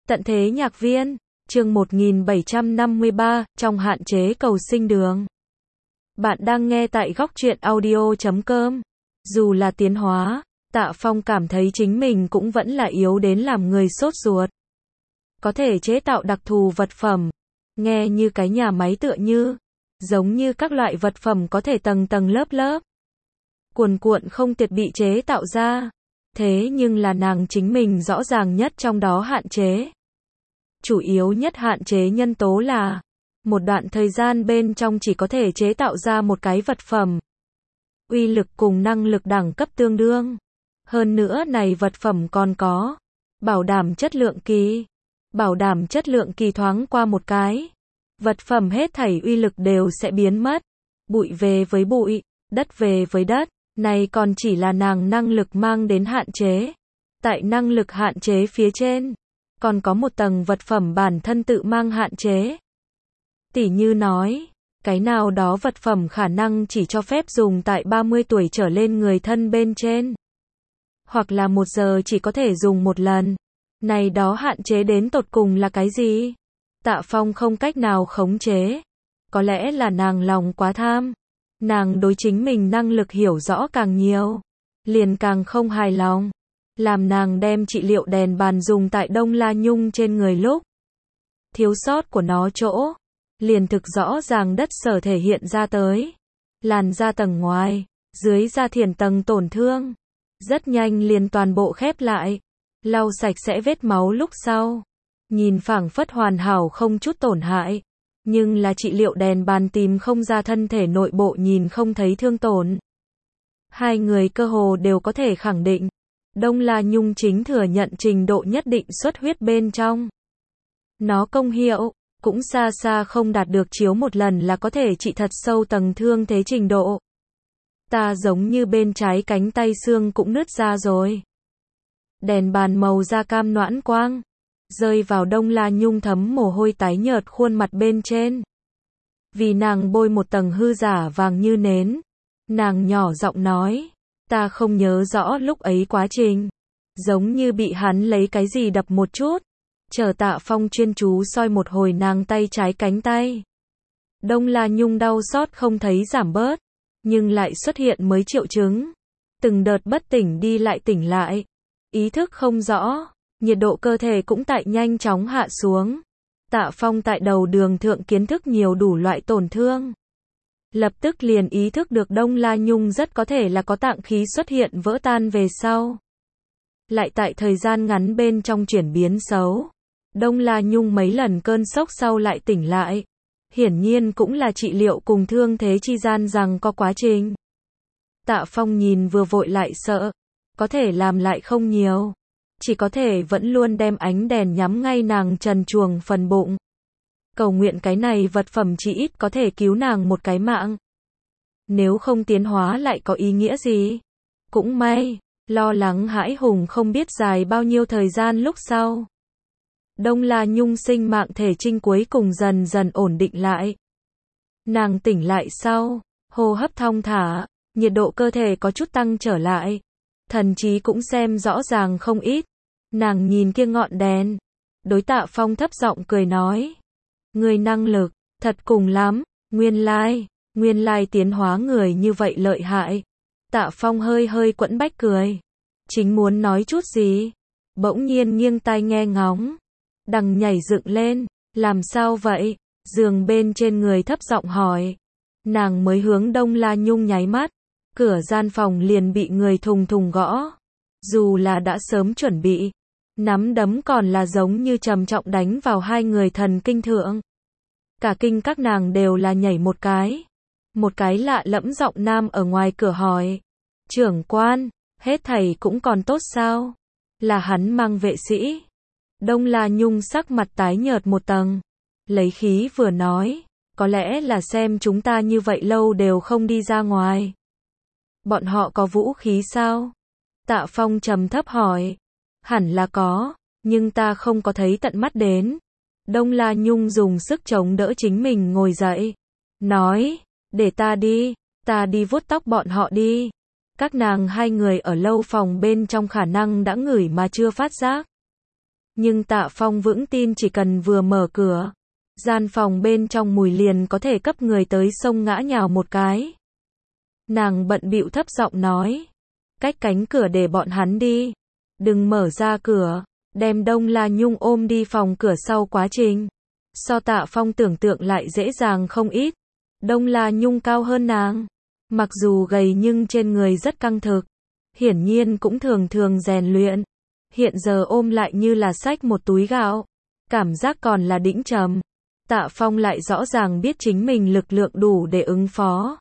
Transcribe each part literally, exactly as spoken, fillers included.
Tận thế nhạc viên, chương một nghìn bảy trăm năm mươi ba, trong hạn chế cầu sinh đường. Bạn đang nghe tại góc truyện audio chấm com. Dù là tiến hóa, Tạ Phong cảm thấy chính mình cũng vẫn là yếu đến làm người sốt ruột. Có thể chế tạo đặc thù vật phẩm, nghe như cái nhà máy tựa như, giống như các loại vật phẩm có thể tầng tầng lớp lớp, cuồn cuộn không tiệt bị chế tạo ra. Thế nhưng là nàng chính mình rõ ràng nhất trong đó hạn chế. Chủ yếu nhất hạn chế nhân tố là, một đoạn thời gian bên trong chỉ có thể chế tạo ra một cái vật phẩm. Uy lực cùng năng lực đẳng cấp tương đương. Hơn nữa này vật phẩm còn có, bảo đảm chất lượng kỳ. Bảo đảm chất lượng kỳ thoáng qua một cái, vật phẩm hết thảy uy lực đều sẽ biến mất. Bụi về với bụi, đất về với đất. Này còn chỉ là nàng năng lực mang đến hạn chế. Tại năng lực hạn chế phía trên, còn có một tầng vật phẩm bản thân tự mang hạn chế. Tỉ như nói, cái nào đó vật phẩm khả năng chỉ cho phép dùng tại ba mươi tuổi trở lên người thân bên trên. Hoặc là một giờ chỉ có thể dùng một lần. Này đó hạn chế đến tột cùng là cái gì? Tạ Phong không cách nào khống chế. Có lẽ là nàng lòng quá tham. Nàng đối chính mình năng lực hiểu rõ càng nhiều, liền càng không hài lòng. Làm nàng đem trị liệu đèn bàn dùng tại Đông La Nhung trên người lúc, thiếu sót của nó chỗ, liền thực rõ ràng đất sở thể hiện ra tới. Làn da tầng ngoài, dưới da thiển tầng tổn thương, rất nhanh liền toàn bộ khép lại, lau sạch sẽ vết máu lúc sau. Nhìn phảng phất hoàn hảo không chút tổn hại. Nhưng là trị liệu đèn bàn tìm không ra thân thể nội bộ nhìn không thấy thương tổn. Hai người cơ hồ đều có thể khẳng định, Đông La Nhung chính thừa nhận trình độ nhất định xuất huyết bên trong. Nó công hiệu, cũng xa xa không đạt được chiếu một lần là có thể trị thật sâu tầng thương thế trình độ. Ta giống như bên trái cánh tay xương cũng nứt ra rồi. Đèn bàn màu da cam noãn quang, rơi vào Đông La Nhung thấm mồ hôi tái nhợt khuôn mặt bên trên. Vì nàng bôi một tầng hư giả vàng như nến, nàng nhỏ giọng nói, ta không nhớ rõ lúc ấy quá trình, giống như bị hắn lấy cái gì đập một chút. Chờ Tạ Phong chuyên chú soi một hồi nàng tay trái cánh tay. Đông La Nhung đau xót không thấy giảm bớt, nhưng lại xuất hiện mới triệu chứng. Từng đợt bất tỉnh đi lại tỉnh lại, ý thức không rõ. Nhiệt độ cơ thể cũng tại nhanh chóng hạ xuống. Tạ Phong tại đầu đường thượng kiến thức nhiều đủ loại tổn thương. Lập tức liền ý thức được Đông La Nhung rất có thể là có tạng khí xuất hiện vỡ tan về sau. Lại tại thời gian ngắn bên trong chuyển biến xấu. Đông La Nhung mấy lần cơn sốc sau lại tỉnh lại. Hiển nhiên cũng là trị liệu cùng thương thế chi gian rằng có quá trình. Tạ Phong nhìn vừa vội lại sợ. Có thể làm lại không nhiều. Chỉ có thể vẫn luôn đem ánh đèn nhắm ngay nàng trần truồng phần bụng. Cầu nguyện cái này vật phẩm chỉ ít có thể cứu nàng một cái mạng. Nếu không tiến hóa lại có ý nghĩa gì? Cũng may, lo lắng hãi hùng không biết dài bao nhiêu thời gian lúc sau. Đông La Nhung sinh mạng thể trinh cuối cùng dần dần ổn định lại. Nàng tỉnh lại sau, hô hấp thong thả, nhiệt độ cơ thể có chút tăng trở lại. Thần trí cũng xem rõ ràng không ít. Nàng nhìn kia ngọn đèn, đối Tạ Phong thấp giọng cười nói, người năng lực, thật cùng lắm, nguyên lai, nguyên lai tiến hóa người như vậy lợi hại. Tạ Phong hơi hơi quẫn bách cười, chính muốn nói chút gì, bỗng nhiên nghiêng tai nghe ngóng, đằng nhảy dựng lên, làm sao vậy, giường bên trên người thấp giọng hỏi, nàng mới hướng Đông La Nhung nháy mắt, cửa gian phòng liền bị người thùng thùng gõ, dù là đã sớm chuẩn bị. Nắm đấm còn là giống như trầm trọng đánh vào hai người thần kinh thượng. Cả kinh các nàng đều là nhảy một cái. Một cái lạ lẫm giọng nam ở ngoài cửa hỏi. Trưởng quan, hết thảy cũng còn tốt sao? Là hắn mang vệ sĩ. Đông La Nhung sắc mặt tái nhợt một tầng. Lấy khí vừa nói. Có lẽ là xem chúng ta như vậy lâu đều không đi ra ngoài. Bọn họ có vũ khí sao? Tạ Phong trầm thấp hỏi. Hẳn là có, nhưng ta không có thấy tận mắt đến. Đông La Nhung dùng sức chống đỡ chính mình ngồi dậy. Nói, để ta đi, ta đi vuốt tóc bọn họ đi. Các nàng hai người ở lâu phòng bên trong khả năng đã ngửi mà chưa phát giác. Nhưng Tạ Phong vững tin chỉ cần vừa mở cửa, gian phòng bên trong mùi liền có thể cấp người tới xông ngã nhào một cái. Nàng bận bịu thấp giọng nói, cách cánh cửa để bọn hắn đi, đừng mở ra cửa, đem Đông La Nhung ôm đi phòng cửa sau quá trình. So Tạ Phong tưởng tượng lại dễ dàng không ít. Đông La Nhung cao hơn nàng, mặc dù gầy nhưng trên người rất căng thực, hiển nhiên cũng thường thường rèn luyện. Hiện giờ ôm lại như là xách một túi gạo, cảm giác còn là đĩnh trầm. Tạ Phong lại rõ ràng biết chính mình lực lượng đủ để ứng phó.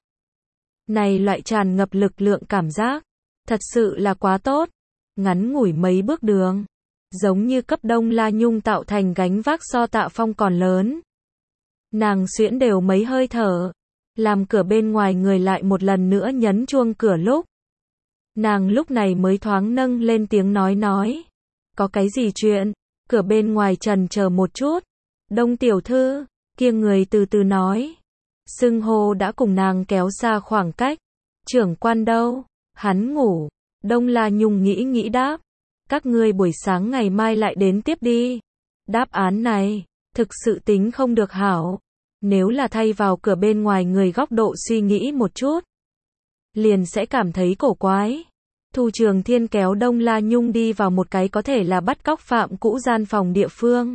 Này loại tràn ngập lực lượng cảm giác, thật sự là quá tốt. Ngắn ngủi mấy bước đường, giống như cấp Đông La Nhung tạo thành gánh vác so Tạ Phong còn lớn. Nàng xuyễn đều mấy hơi thở, làm cửa bên ngoài người lại một lần nữa nhấn chuông cửa lúc. Nàng lúc này mới thoáng nâng lên tiếng nói nói, có cái gì chuyện? Cửa bên ngoài trần chờ một chút. Đông tiểu thư, kia người từ từ nói. Xưng hô đã cùng nàng kéo xa khoảng cách. Trưởng quan đâu? Hắn ngủ. Đông La Nhung nghĩ nghĩ đáp. Các ngươi buổi sáng ngày mai lại đến tiếp đi. Đáp án này, thực sự tính không được hảo. Nếu là thay vào cửa bên ngoài người góc độ suy nghĩ một chút, liền sẽ cảm thấy cổ quái. Thu Trường Thiên kéo Đông La Nhung đi vào một cái có thể là bắt cóc phạm cũ gian phòng địa phương.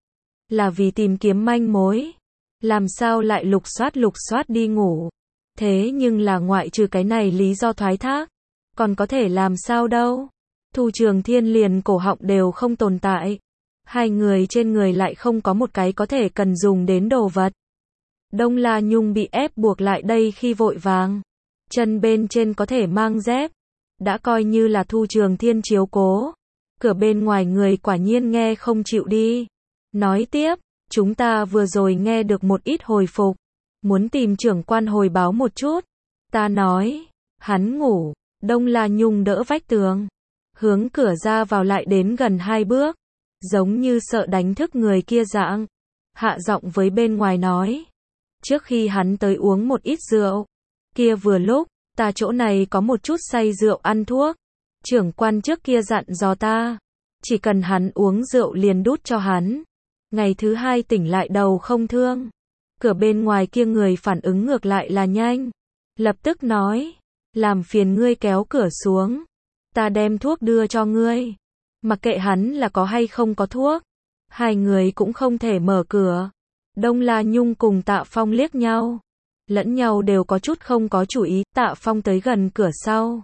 Là vì tìm kiếm manh mối. Làm sao lại lục soát lục soát đi ngủ. Thế nhưng là ngoại trừ cái này lý do thoái thác, còn có thể làm sao đâu. Thu Trường Thiên liền cổ họng đều không tồn tại. Hai người trên người lại không có một cái có thể cần dùng đến đồ vật. Đông La Nhung bị ép buộc lại đây khi vội vàng. Chân bên trên có thể mang dép. Đã coi như là Thu Trường Thiên chiếu cố. Cửa bên ngoài người quả nhiên nghe không chịu đi. Nói tiếp, chúng ta vừa rồi nghe được một ít hồi phục. Muốn tìm trưởng quan hồi báo một chút. Ta nói, hắn ngủ. Đông La Nhung đỡ vách tường, hướng cửa ra vào lại đến gần hai bước, giống như sợ đánh thức người kia dạng. Hạ giọng với bên ngoài nói, trước khi hắn tới uống một ít rượu. Kia vừa lúc, ta chỗ này có một chút say rượu ăn thuốc. Trưởng quan trước kia dặn dò ta, chỉ cần hắn uống rượu liền đút cho hắn. Ngày thứ hai tỉnh lại đầu không thương. Cửa bên ngoài kia người phản ứng ngược lại là nhanh. Lập tức nói, làm phiền ngươi kéo cửa xuống. Ta đem thuốc đưa cho ngươi. Mặc kệ hắn là có hay không có thuốc. Hai người cũng không thể mở cửa. Đông La Nhung cùng Tạ Phong liếc nhau. Lẫn nhau đều có chút không có chủ ý. Tạ Phong tới gần cửa sau,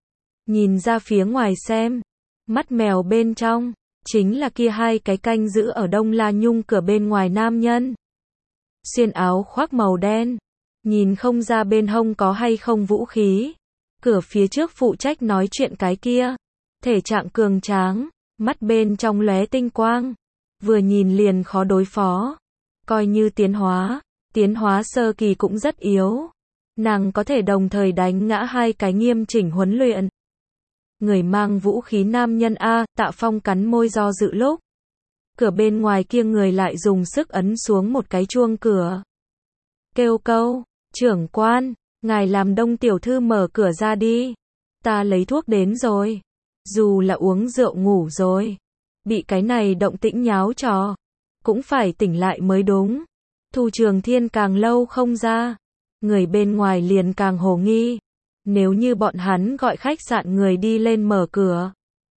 nhìn ra phía ngoài xem. Mắt mèo bên trong, chính là kia hai cái canh giữ ở Đông La Nhung cửa bên ngoài nam nhân. Xuyên áo khoác màu đen. Nhìn không ra bên hông có hay không vũ khí. Cửa phía trước phụ trách nói chuyện cái kia. Thể trạng cường tráng, mắt bên trong lóe tinh quang. Vừa nhìn liền khó đối phó. Coi như tiến hóa, tiến hóa sơ kỳ cũng rất yếu. Nàng có thể đồng thời đánh ngã hai cái nghiêm chỉnh huấn luyện. Người mang vũ khí nam nhân A. Tạ Phong cắn môi do dự lúc. Cửa bên ngoài kia người lại dùng sức ấn xuống một cái chuông cửa. Kêu câu, trưởng quan, ngài làm Đông tiểu thư mở cửa ra đi. Ta lấy thuốc đến rồi. Dù là uống rượu ngủ rồi, bị cái này động tĩnh nháo trò, cũng phải tỉnh lại mới đúng. Thu Trường Thiên càng lâu không ra, người bên ngoài liền càng hồ nghi. Nếu như bọn hắn gọi khách sạn người đi lên mở cửa,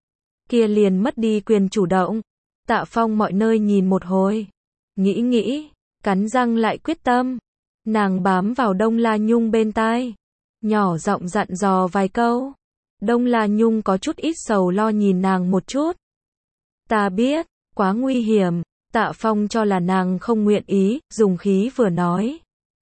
kia liền mất đi quyền chủ động. Tạ Phong mọi nơi nhìn một hồi, nghĩ nghĩ, cắn răng lại quyết tâm. Nàng bám vào Đông La Nhung bên tai, nhỏ giọng dặn dò vài câu. Đông La Nhung có chút ít sầu lo nhìn nàng một chút. Ta biết, quá nguy hiểm. Tạ Phong cho là nàng không nguyện ý, dùng khí vừa nói.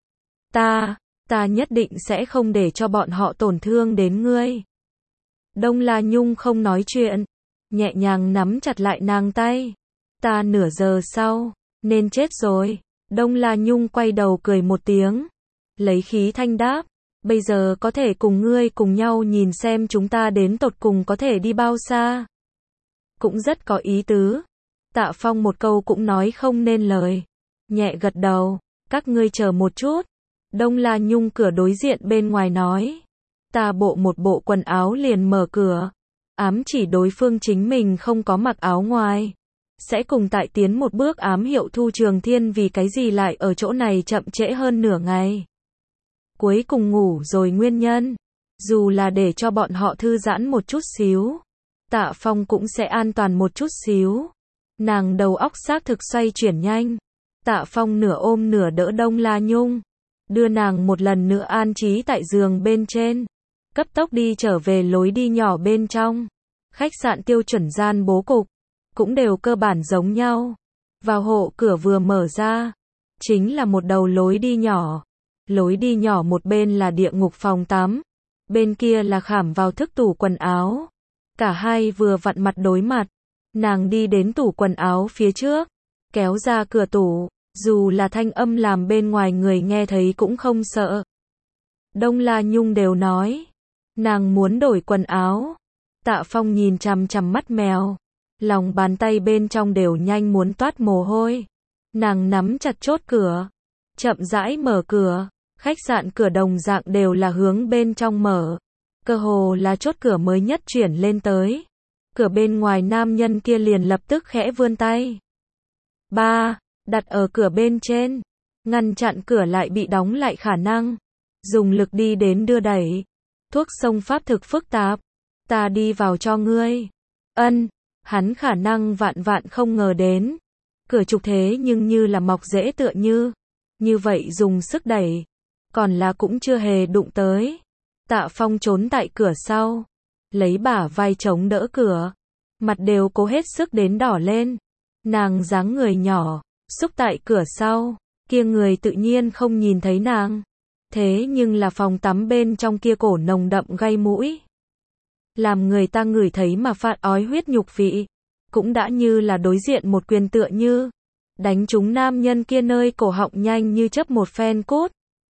Ta, ta nhất định sẽ không để cho bọn họ tổn thương đến ngươi. Đông La Nhung không nói chuyện, nhẹ nhàng nắm chặt lại nàng tay. Ta nửa giờ sau, nên chết rồi. Đông La Nhung quay đầu cười một tiếng, lấy khí thanh đáp, bây giờ có thể cùng ngươi cùng nhau nhìn xem chúng ta đến tột cùng có thể đi bao xa. Cũng rất có ý tứ. Tạ Phong một câu cũng nói không nên lời, nhẹ gật đầu, các ngươi chờ một chút. Đông La Nhung cửa đối diện bên ngoài nói, ta bộ một bộ quần áo liền mở cửa, ám chỉ đối phương chính mình không có mặc áo ngoài. sẽ cùng tại tiến một bước ám hiệu Thu Trường Thiên vì cái gì lại ở chỗ này chậm trễ hơn nửa ngày. Cuối cùng ngủ rồi nguyên nhân, dù là để cho bọn họ thư giãn một chút xíu, Tạ Phong cũng sẽ an toàn một chút xíu. Nàng đầu óc xác thực xoay chuyển nhanh. Tạ Phong nửa ôm nửa đỡ Đông La Nhung, đưa nàng một lần nữa an trí tại giường bên trên, cấp tốc đi trở về lối đi nhỏ bên trong. Khách sạn tiêu chuẩn gian bố cục cũng đều cơ bản giống nhau. Vào hộ cửa vừa mở ra, chính là một đầu lối đi nhỏ. Lối đi nhỏ một bên là địa ngục phòng tắm, bên kia là khảm vào thức tủ quần áo. Cả hai vừa vặn mặt đối mặt. Nàng đi đến tủ quần áo phía trước, kéo ra cửa tủ, dù là thanh âm làm bên ngoài người nghe thấy cũng không sợ. Đông La Nhung đều nói, nàng muốn đổi quần áo. Tạ Phong nhìn chằm chằm mắt mèo, lòng bàn tay bên trong đều nhanh muốn toát mồ hôi. Nàng nắm chặt chốt cửa, chậm rãi mở cửa. Khách sạn cửa đồng dạng đều là hướng bên trong mở, cơ hồ là chốt cửa mới nhất chuyển lên tới. Cửa bên ngoài nam nhân kia liền lập tức khẽ vươn tay. Ba, đặt ở cửa bên trên, ngăn chặn cửa lại bị đóng lại khả năng. Dùng lực đi đến đưa đẩy. Thuốc xông pháp thực phức tạp. Ta đi vào cho ngươi. Ân, hắn khả năng vạn vạn không ngờ đến. Cửa trục thế nhưng như là mọc rễ tựa như. Như vậy dùng sức đẩy. Còn là cũng chưa hề đụng tới. Tạ Phong trốn tại cửa sau, lấy bả vai chống đỡ cửa, mặt đều cố hết sức đến đỏ lên. Nàng dáng người nhỏ, xúc tại cửa sau, kia người tự nhiên không nhìn thấy nàng. Thế nhưng là phòng tắm bên trong kia cổ nồng đậm gây mũi, làm người ta ngửi thấy mà phát ói huyết nhục vị, cũng đã như là đối diện một quyền tựa như đánh trúng nam nhân kia nơi cổ họng nhanh như chớp một phen cốt.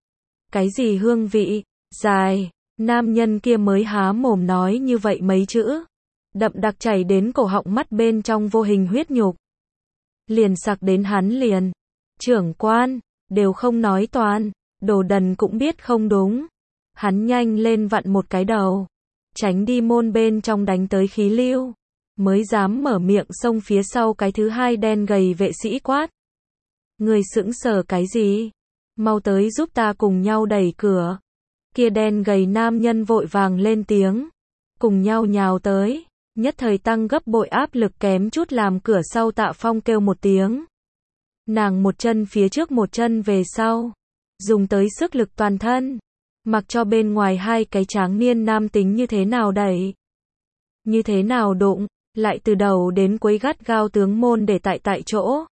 Cái gì hương vị, dài, nam nhân kia mới há mồm nói như vậy mấy chữ, đậm đặc chảy đến cổ họng mắt bên trong vô hình huyết nhục. Liền sặc đến hắn liền. Trưởng quan, đều không nói toàn, đồ đần cũng biết không đúng. Hắn nhanh lên vặn một cái đầu, tránh đi môn bên trong đánh tới khí lưu, mới dám mở miệng xông phía sau cái thứ hai đen gầy vệ sĩ quát. Người sững sờ cái gì? Mau tới giúp ta cùng nhau đẩy cửa. Kia đen gầy nam nhân vội vàng lên tiếng, cùng nhau nhào tới, nhất thời tăng gấp bội áp lực kém chút làm cửa sau Tạ Phong kêu một tiếng. Nàng một chân phía trước một chân về sau, dùng tới sức lực toàn thân, mặc cho bên ngoài hai cái tráng niên nam tính như thế nào đẩy, như thế nào đụng, lại từ đầu đến cuối gắt gao tướng môn để tại tại chỗ.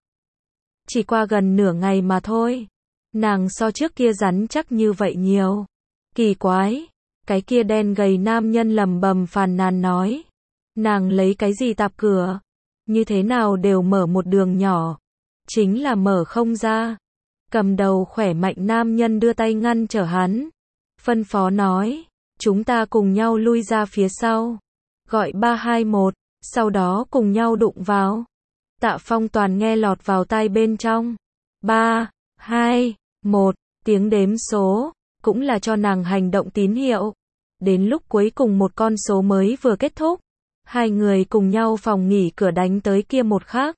Chỉ qua gần nửa ngày mà thôi, nàng so trước kia rắn chắc như vậy nhiều. Kỳ quái, cái kia đen gầy nam nhân lầm bầm phàn nàn nói. Nàng lấy cái gì tạp cửa, như thế nào đều mở một đường nhỏ, chính là mở không ra. Cầm đầu khỏe mạnh nam nhân đưa tay ngăn trở hắn, phân phó nói, chúng ta cùng nhau lui ra phía sau, gọi ba hai một, sau đó cùng nhau đụng vào. Tạ Phong toàn nghe lọt vào tai bên trong. ba, hai, một, tiếng đếm số, cũng là cho nàng hành động tín hiệu. Đến lúc cuối cùng một con số mới vừa kết thúc, hai người cùng nhau phòng nghỉ cửa đánh tới kia một khắc.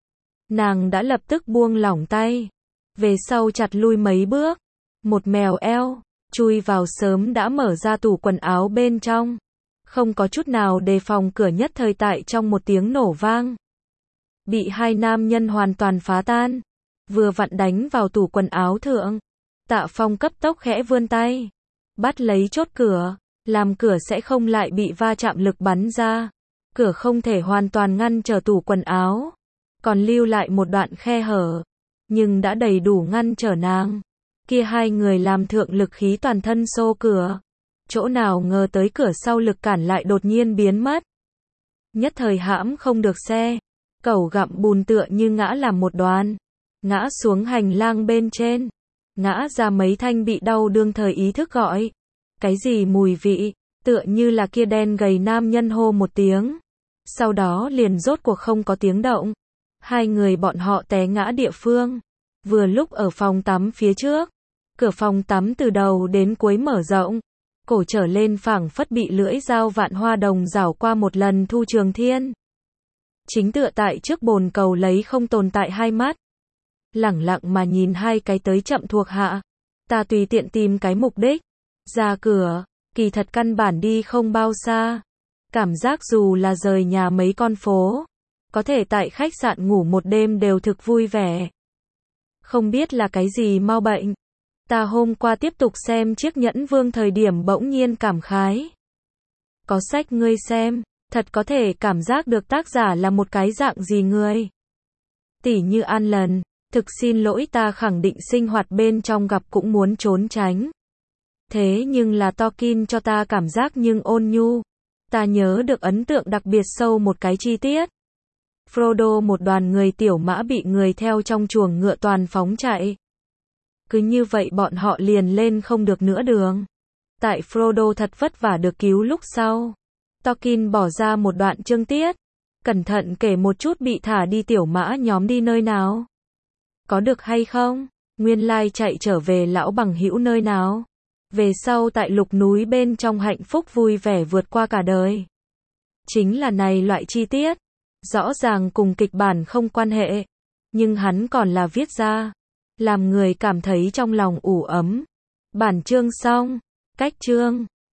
Nàng đã lập tức buông lỏng tay, về sau chặt lui mấy bước, một mèo eo, chui vào sớm đã mở ra tủ quần áo bên trong. Không có chút nào đề phòng cửa nhất thời tại trong một tiếng nổ vang, bị hai nam nhân hoàn toàn phá tan, vừa vặn đánh vào tủ quần áo thượng. Tạ Phong cấp tốc khẽ vươn tay, bắt lấy chốt cửa, làm cửa sẽ không lại bị va chạm lực bắn ra. Cửa không thể hoàn toàn ngăn trở tủ quần áo, còn lưu lại một đoạn khe hở, nhưng đã đầy đủ ngăn trở nàng. Kia hai người làm thượng lực khí toàn thân xô cửa, chỗ nào ngờ tới cửa sau lực cản lại đột nhiên biến mất. Nhất thời hãm không được xe, cẩu gặm bùn tựa như ngã làm một đoàn, ngã xuống hành lang bên trên, ngã ra mấy thanh bị đau đương thời ý thức gọi. Cái gì mùi vị, tựa như là kia đen gầy nam nhân hô một tiếng. Sau đó liền rốt cuộc không có tiếng động. Hai người bọn họ té ngã địa phương, vừa lúc ở phòng tắm phía trước. Cửa phòng tắm từ đầu đến cuối mở rộng, cổ trở lên phảng phất bị lưỡi dao vạn hoa đồng rảo qua một lần Thu Trường Thiên. chính tựa tại trước bồn cầu lấy không tồn tại hai mắt. Lẳng lặng mà nhìn hai cái tới chậm thuộc hạ. Ta tùy tiện tìm cái mục đích. Ra cửa, kỳ thật căn bản đi không bao xa. Cảm giác dù là rời nhà mấy con phố, có thể tại khách sạn ngủ một đêm đều thực vui vẻ. Không biết là cái gì mau bệnh. Ta hôm qua tiếp tục xem chiếc nhẫn vương thời điểm bỗng nhiên cảm khái. Có sách ngươi xem, thật có thể cảm giác được tác giả là một cái dạng gì người. Tỉ như An Lần, thực xin lỗi ta khẳng định sinh hoạt bên trong gặp cũng muốn trốn tránh. Thế nhưng là Tolkien cho ta cảm giác nhưng ôn nhu. Ta nhớ được ấn tượng đặc biệt sâu một cái chi tiết. Frodo một đoàn người tiểu mã bị người theo trong chuồng ngựa toàn phóng chạy. Cứ như vậy bọn họ liền lên không được nữa đường. Tại Frodo thật vất vả được cứu lúc sau. Tolkien bỏ ra một đoạn chương tiết. Cẩn thận kể một chút bị thả đi tiểu mã nhóm đi nơi nào. Có được hay không? Nguyên lai chạy trở về lão bằng hữu nơi nào? Về sau tại lục núi bên trong hạnh phúc vui vẻ vượt qua cả đời. Chính là này loại chi tiết. Rõ ràng cùng kịch bản không quan hệ. Nhưng hắn còn là viết ra. Làm người cảm thấy trong lòng ủ ấm. Bản chương xong. Cách chương.